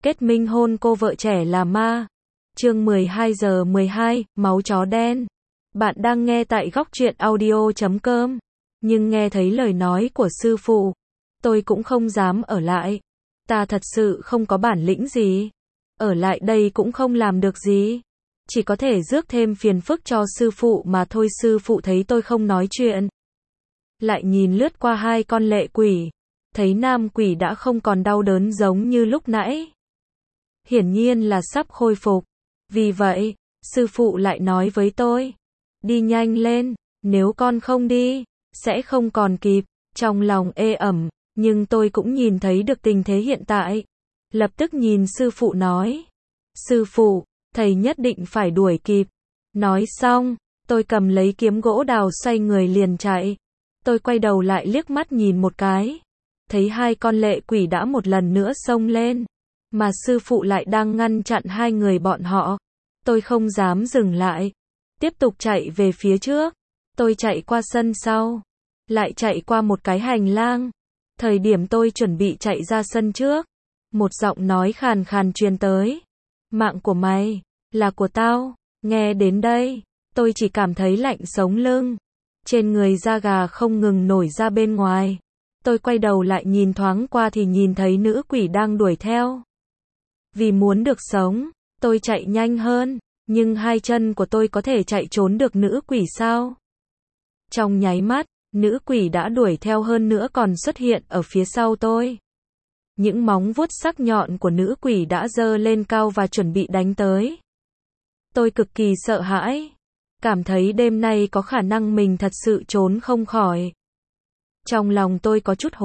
Kết minh hôn cô vợ trẻ là ma. Chương 12 giờ 12, máu chó đen. Bạn đang nghe tại góc truyện audio.com. Nhưng nghe thấy lời nói của sư phụ, tôi cũng không dám ở lại. Ta thật sự không có bản lĩnh gì. Ở lại đây cũng không làm được gì. Chỉ có thể rước thêm phiền phức cho sư phụ mà thôi. Sư phụ thấy tôi không nói chuyện, lại nhìn lướt qua hai con lệ quỷ. Thấy nam quỷ đã không còn đau đớn giống như lúc nãy. Hiển nhiên là sắp khôi phục. Vì vậy, sư phụ lại nói với tôi, đi nhanh lên, nếu con không đi, sẽ không còn kịp. Trong lòng ê ẩm, nhưng tôi cũng nhìn thấy được tình thế hiện tại. Lập tức nhìn sư phụ nói, sư phụ, thầy nhất định phải đuổi kịp. Nói xong, tôi cầm lấy kiếm gỗ đào xoay người liền chạy. Tôi quay đầu lại liếc mắt nhìn một cái, thấy hai con lệ quỷ đã một lần nữa xông lên, mà sư phụ lại đang ngăn chặn hai người bọn họ. Tôi không dám dừng lại, tiếp tục chạy về phía trước. Tôi chạy qua sân sau, lại chạy qua một cái hành lang. Thời điểm tôi chuẩn bị chạy ra sân trước, một giọng nói khàn khàn truyền tới, mạng của mày là của tao. Nghe đến đây, tôi chỉ cảm thấy lạnh sống lưng, trên người da gà không ngừng nổi ra bên ngoài. Tôi quay đầu lại nhìn thoáng qua thì nhìn thấy nữ quỷ đang đuổi theo. Vì muốn được sống, tôi chạy nhanh hơn, nhưng hai chân của tôi có thể chạy trốn được nữ quỷ sao? Trong nháy mắt, nữ quỷ đã đuổi theo, hơn nữa còn xuất hiện ở phía sau tôi. Những móng vuốt sắc nhọn của nữ quỷ đã giơ lên cao và chuẩn bị đánh tới. Tôi cực kỳ sợ hãi, cảm thấy đêm nay có khả năng mình thật sự trốn không khỏi. Trong lòng tôi có chút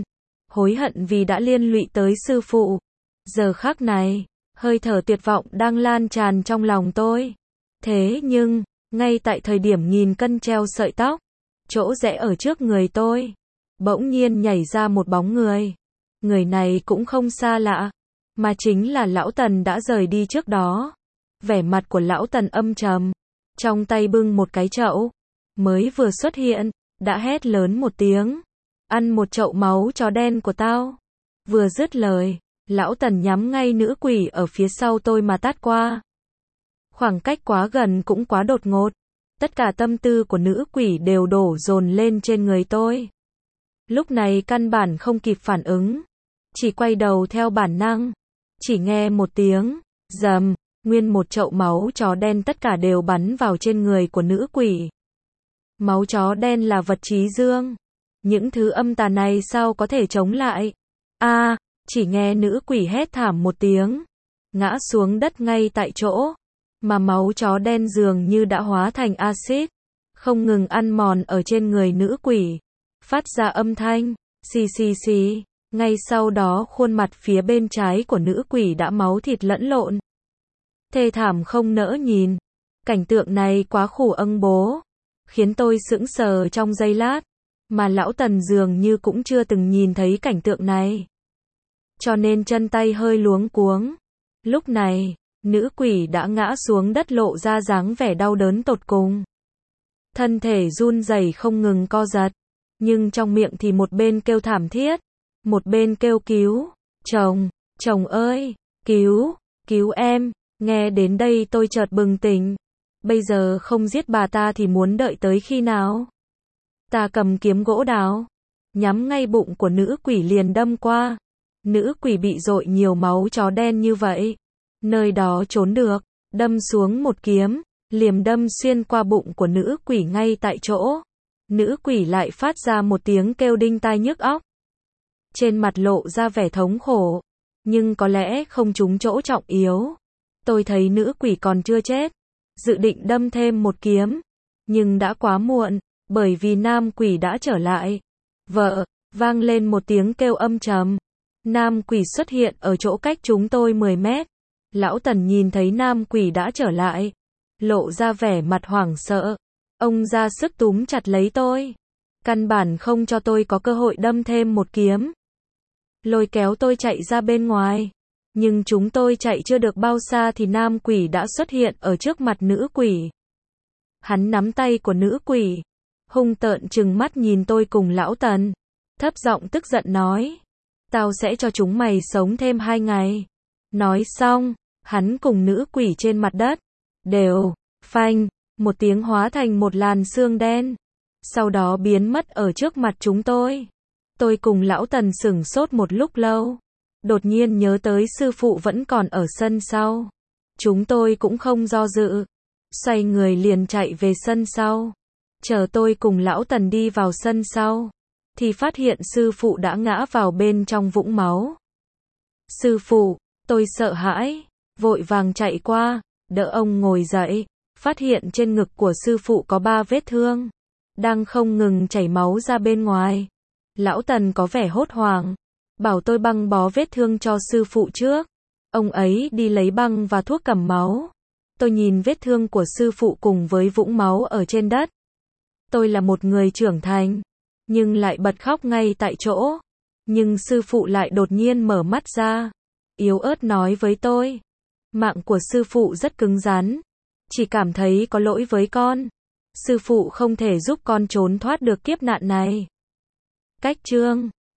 hối hận vì đã liên lụy tới sư phụ. Giờ khắc này, hơi thở tuyệt vọng đang lan tràn trong lòng tôi. Thế nhưng, ngay tại thời điểm nghìn cân treo sợi tóc, chỗ rẽ ở trước người tôi, bỗng nhiên nhảy ra một bóng người. Người này cũng không xa lạ, mà chính là lão Tần đã rời đi trước đó. Vẻ mặt của lão Tần âm trầm, trong tay bưng một cái chậu, mới vừa xuất hiện, đã hét lớn một tiếng, ăn một chậu máu chó đen của tao. Vừa dứt lời, lão Tần nhắm ngay nữ quỷ ở phía sau tôi mà tát qua. Khoảng cách quá gần cũng quá đột ngột, tất cả tâm tư của nữ quỷ đều đổ dồn lên trên người tôi. Lúc này căn bản không kịp phản ứng, chỉ quay đầu theo bản năng. Chỉ nghe một tiếng rầm, nguyên một chậu máu chó đen tất cả đều bắn vào trên người của nữ quỷ. Máu chó đen là vật trí dương, những thứ âm tà này sao có thể chống lại? Chỉ nghe nữ quỷ hét thảm một tiếng, ngã xuống đất ngay tại chỗ, mà máu chó đen dường như đã hóa thành axit, không ngừng ăn mòn ở trên người nữ quỷ, phát ra âm thanh xì xì xì. Ngay sau đó khuôn mặt phía bên trái của nữ quỷ đã máu thịt lẫn lộn, thê thảm không nỡ nhìn. Cảnh tượng này quá khủng bố, khiến tôi sững sờ trong giây lát, mà lão Tần dường như cũng chưa từng nhìn thấy cảnh tượng này, cho nên chân tay hơi luống cuống. Lúc này, nữ quỷ đã ngã xuống đất lộ ra dáng vẻ đau đớn tột cùng. Thân thể run rẩy không ngừng co giật, nhưng trong miệng thì một bên kêu thảm thiết, một bên kêu cứu, chồng ơi, cứu em. Nghe đến đây tôi chợt bừng tỉnh, bây giờ không giết bà ta thì muốn đợi tới khi nào? Ta cầm kiếm gỗ đào, nhắm ngay bụng của nữ quỷ liền đâm qua. Nữ quỷ bị dội nhiều máu chó đen như vậy, nơi đó trốn được, đâm xuống một kiếm, liềm đâm xuyên qua bụng của nữ quỷ ngay tại chỗ. Nữ quỷ lại phát ra một tiếng kêu đinh tai nhức óc, trên mặt lộ ra vẻ thống khổ, nhưng có lẽ không trúng chỗ trọng yếu. Tôi thấy nữ quỷ còn chưa chết, dự định đâm thêm một kiếm, nhưng đã quá muộn, bởi vì nam quỷ đã trở lại. Vang lên một tiếng kêu âm trầm. Nam quỷ xuất hiện ở chỗ cách chúng tôi 10 mét. Lão Tần nhìn thấy nam quỷ đã trở lại, lộ ra vẻ mặt hoảng sợ. Ông ra sức túm chặt lấy tôi, căn bản không cho tôi có cơ hội đâm thêm một kiếm, lôi kéo tôi chạy ra bên ngoài. Nhưng chúng tôi chạy chưa được bao xa thì nam quỷ đã xuất hiện ở trước mặt nữ quỷ. Hắn nắm tay của nữ quỷ, hung tợn trừng mắt nhìn tôi cùng lão Tần, thấp giọng tức giận nói, tao sẽ cho chúng mày sống thêm 2 ngày. Nói xong, hắn cùng nữ quỷ trên mặt đất, đều, phanh, một tiếng hóa thành một làn xương đen. Sau đó biến mất ở trước mặt chúng tôi. Tôi cùng lão Tần sửng sốt một lúc lâu. Đột nhiên nhớ tới sư phụ vẫn còn ở sân sau. Chúng tôi cũng không do dự. Xoay người liền chạy về sân sau. Chờ tôi cùng lão Tần đi vào sân sau. Thì phát hiện sư phụ đã ngã vào bên trong vũng máu. Sư phụ, tôi sợ hãi. Vội vàng chạy qua, đỡ ông ngồi dậy. Phát hiện trên ngực của sư phụ có 3 vết thương. Đang không ngừng chảy máu ra bên ngoài. Lão Tần có vẻ hốt hoảng. Bảo tôi băng bó vết thương cho sư phụ trước. Ông ấy đi lấy băng và thuốc cầm máu. Tôi nhìn vết thương của sư phụ cùng với vũng máu ở trên đất. Tôi là một người trưởng thành, nhưng lại bật khóc ngay tại chỗ. Nhưng sư phụ lại đột nhiên mở mắt ra. Yếu ớt nói với tôi. Mạng của sư phụ rất cứng rắn. Chỉ cảm thấy có lỗi với con. Sư phụ không thể giúp con trốn thoát được kiếp nạn này. Cách chương